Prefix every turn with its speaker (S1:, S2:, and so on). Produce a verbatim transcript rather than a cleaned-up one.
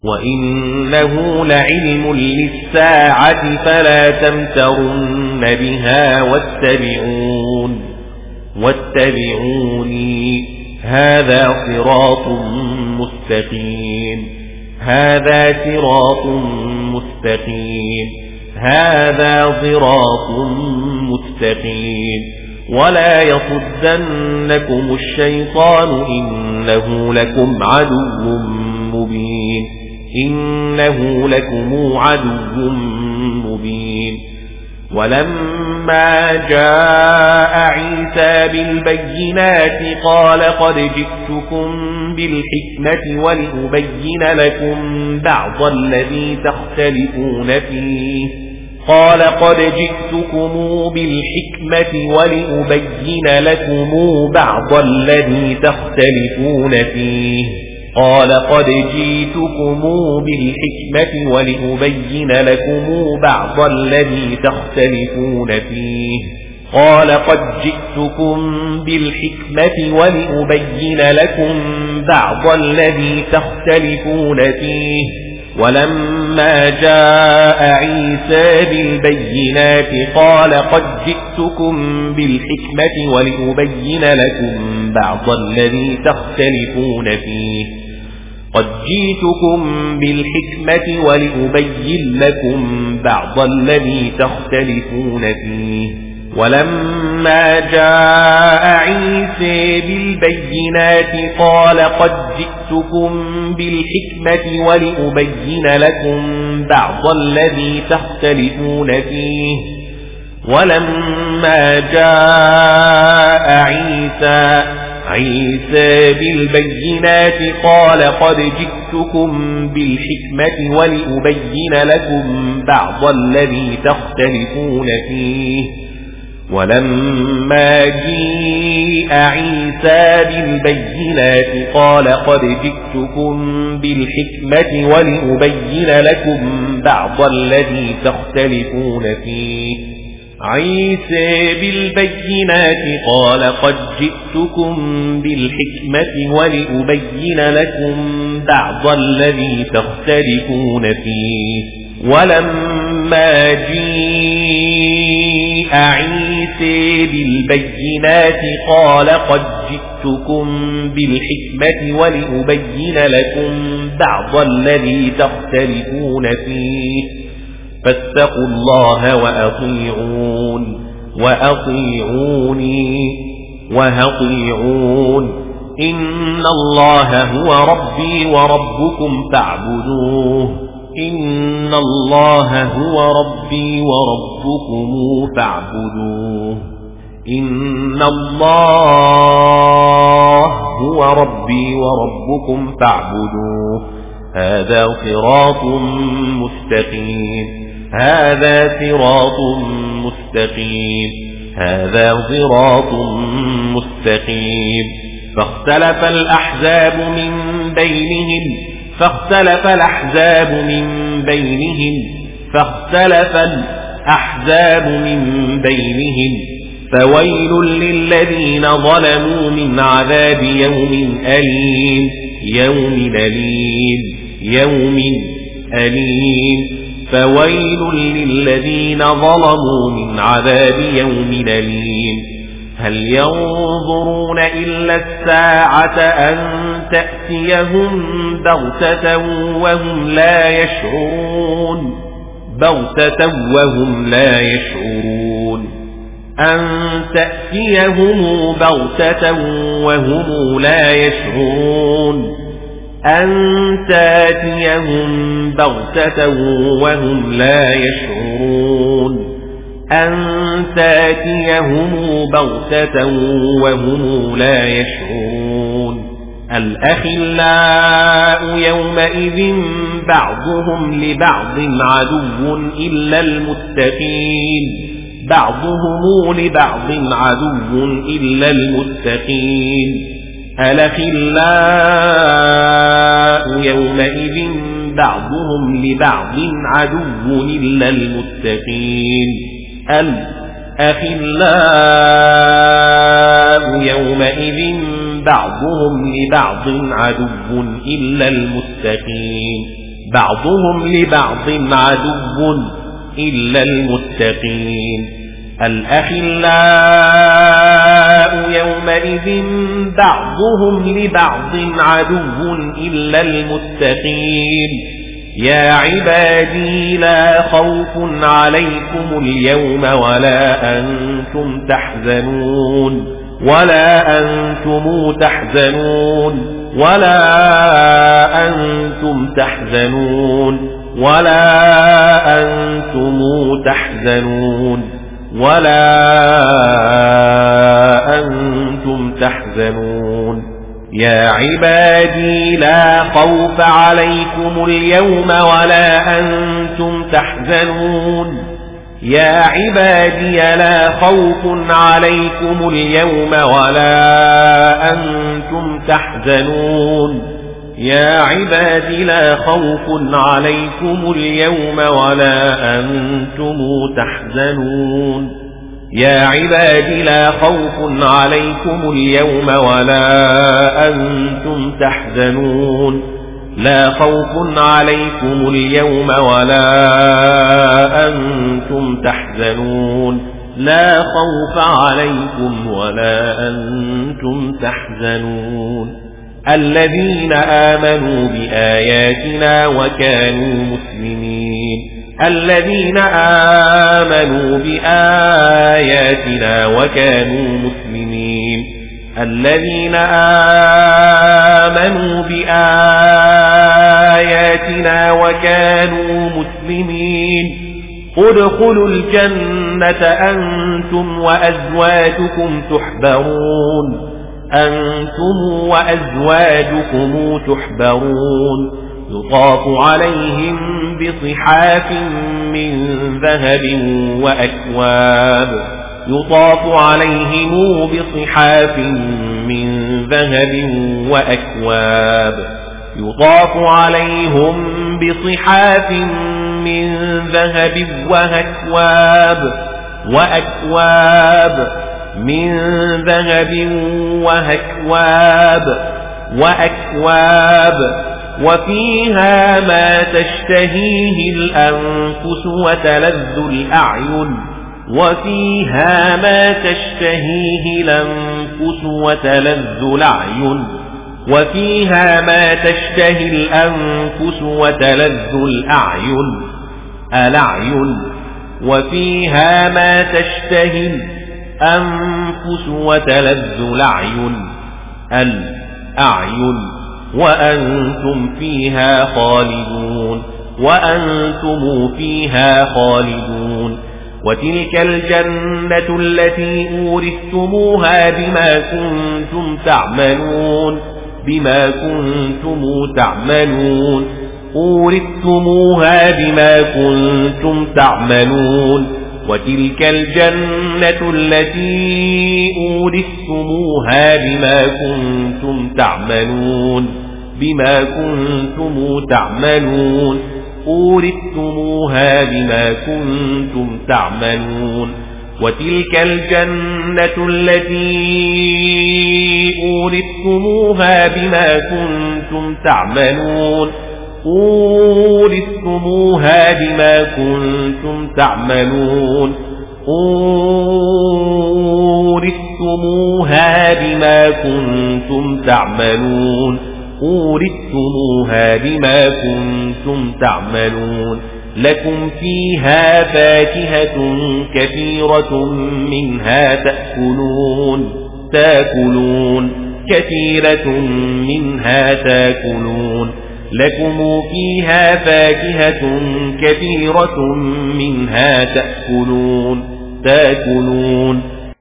S1: وإنه لعلم للساعة فلا تمترن بها واتبعون واتبعوني هذا صراط مستقيم هذا صراط مستقيم هذا صراط مستقيم ولا يصدنكم الشيطان إنه لكم عدو مبين إنه لكم عدو مبين ولما جاء عيسى بالبينات قال قد جئتكم بالحكمة ولأبين لكم بعض الذي تختلفون فيه قال قد جئتكم بالحكمة ولأبين لكم بعض الذي تختلفون فيه قال قد جئتكم بالحكمة ولأبين لكم بعض الذي تختلفون فيه قال قد جئتكم بالحكمة ولأبين لكم بعض الذي تختلفون فيه ولما جاء عيسى بالبينات قال قد جئتكم بالحكمة ولأبين لكم بعض الذي تختلفون فيه قد جئتكم بالحكمة ولأبين لكم بعض الذي تختلفون فيه ولما جاء عيسى بالبينات قال قد جئتكم بالحكمة ولأبين لكم بعض الذي تختلفون فيه ولما جاء عيسى عيسى بالبينات قال قد جئتكم بالحكمة ولأبين لكم بعض الذي تختلفون فيه ولما جاء عيسى بالبينات قال قد جئتكم بالحكمة ولأبين لكم بعض الذي تختلفون فيه عيسى بالبينات قال قد جئتكم بالحكمة ولأبين لكم بعض الذي تختلفون فيه ولما جاء عيسى بالبينات قال قد جئتكم بالحكمة ولأبين لكم بعض الذي تختلفون فيه فاتقوا الله وأطيعون وأطيعوني وأطيعون إن الله هو ربي وربكم فاعبدوه إن الله هو ربي وربكم فاعبدوه إن الله هو ربي وربكم فاعبدوه هذا صراط مستقيم هذا صراط مستقيم هذا صراط مستقيم فاختلف الأحزاب من بينهم فاختلف الأحزاب من بينهم فاختلف الأحزاب من بينهم فويل للذين ظلموا من عذاب يوم أليم يوم أليم يوم أليم فويل للذين ظلموا من عذاب يوم أليم هل ينظرون إلا الساعة أن تأتيهم بغتة وهم لا يشعرون بغتة وهم لا يشعرون أن تأتيهم بغتة وهم لا يشعرون أن تأتيهم بغتة وهم لا يشعرون أن تأتيهم بغتة وهم لا يشعرون الأخلاء يومئذ بعضهم لبعض عدو إلا المتقين بعضهم لبعض عدو إلا المتقين الأخلاء يومئذ بعضهم لبعض عدو إلا المتقين الأخلاء يومئذ بعضهم لبعض عدو إلا المتقين بعضهم لبعض عدو إلا المتقين الأخلاء يومئذ بعضهم لبعض عدو إلا المتقين يا عبادي لا خوف عليكم اليوم ولا أنتم تحزنون ولا أنتم تحزنون ولا أنتم تحزنون ولا أنتم تحزنون ولا أنتم تحزنون يا عبادي لا خوف عليكم اليوم ولا أنتم تحزنون يا عبادي لا خوف عليكم اليوم ولا أنتم تحزنون يا عبادي لا خوف عليكم اليوم ولا أنتم تحزنون يا عبادي لا خوف عليكم اليوم ولا أنتم تحزنون لا خوف عليكم اليوم ولا أنتم تحزنون لا خوف عليكم ولا أنتم تحزنون الذين آمنوا بآياتنا وكانوا مسلمين الذين آمنوا بآياتنا وكانوا مسلمين الذين آمنوا بآياتنا وكانوا مسلمين ادخلوا الجنة أنتم وأزواجكم تحبرون أنتم وأزواجكم تحبرون يطاف عليهم بصحاف من ذهب وأكواب يطاف عليهم بصحاف من ذهب وأكواب يطاف عليهم بصحاف من ذهب وأكواب وأكواب من ذهب وأكواب وأكواب وفيها ما تشتهيه الأنفس وتلذ الأعين وفيها ما تشتهيه الأنفس وتلذ الأعين وفيها ما تشتهي الأنفس وتلذ الأعين الأعين وفيها ما تشتهي الأنفس وتلذ الأعين الأعين وأنتم فيها خالدون وأنتم فيها خالدون وتلك الجنة التي أورثتموها بما كنتم تعملون بما كنتم تعملون أورثتموها بما كنتم تعملون وتلك الجنة التي أورثتموها بما كنتم تعملون بما كنتم تعملون أورثتموها بما كنتم تعملون وتلك الجنة التي أورثتموها بما كنتم تعملون أورثتموها بما كنتم تعملون أورثتموها بما كنتم تعملون أورثتموها بما كنتم تعملون لكم فيها فاكهة كثيرة منها تأكلون تأكلون كثيرة منها تأكلون لكم فيها فاكهة كثيرة منها تأكلون تأكلون